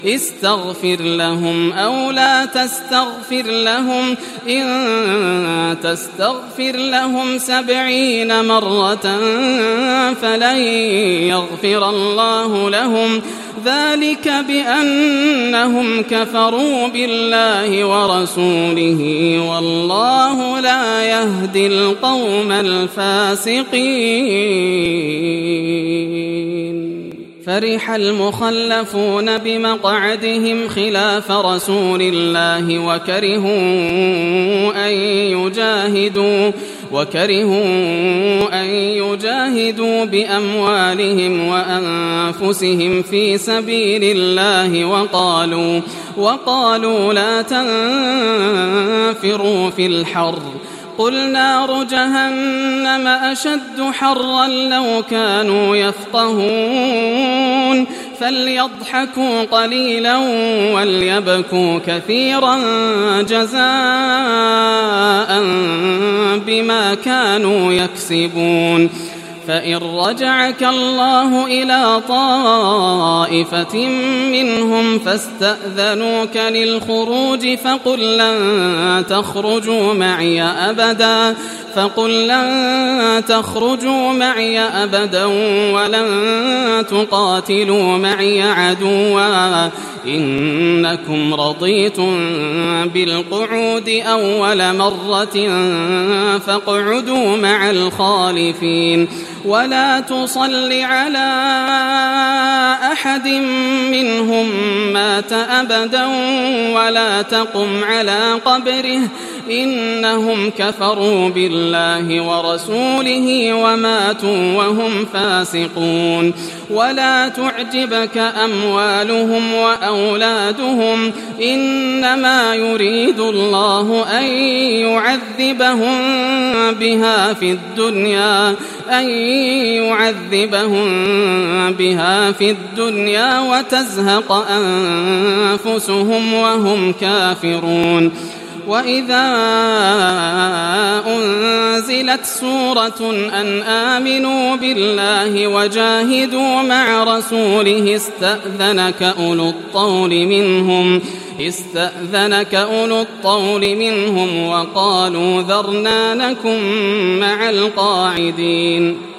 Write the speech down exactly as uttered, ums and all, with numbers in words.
استغفر لهم أو لا تستغفر لهم إن تستغفر لهم سبعين مرة فلن يغفر الله لهم ذلك بأنهم كفروا بالله ورسوله والله لا يهدي القوم الفاسقين. فرح المخلفون بمقعدهم خلاف رسول الله وكرهوا أن يجاهدوا وكرهوا أن يجاهدوا بأموالهم وأنفسهم في سبيل الله وقالوا وقالوا لا تنفروا في الحر قل نار جهنم أشد حرا لو كانوا يفقهون فليضحكوا قليلا وليبكوا كثيرا جزاء بما كانوا يكسبون. فإن رجعك الله إلى طائفة منهم فاستأذنوك للخروج فقل لن تخرجوا معي أبدا فقل لن تخرجوا معي أبدا ولن تقاتلوا معي عدوا إنكم رضيتم بالقعود أول مرة فاقعدوا مع الخالفين ولا تصل على أحد منهم مات أبدا ولا تقم على قبره إنهم كفروا بالله ورسوله وماتوا وهم فاسقون. ولا تعجبك أموالهم وأولادهم إنما يريد الله أن يعذبهم بها في الدنيا أن يعذبهم بها في الدنيا وتزهق أنفسهم وهم كافرون. وإذا أنزلت سورة أن آمنوا بالله وجاهدوا مع رسوله استأذنك أولو الطول منهم استأذنك أولو الطول منهم وقالوا ذرنا نكن مع القاعدين.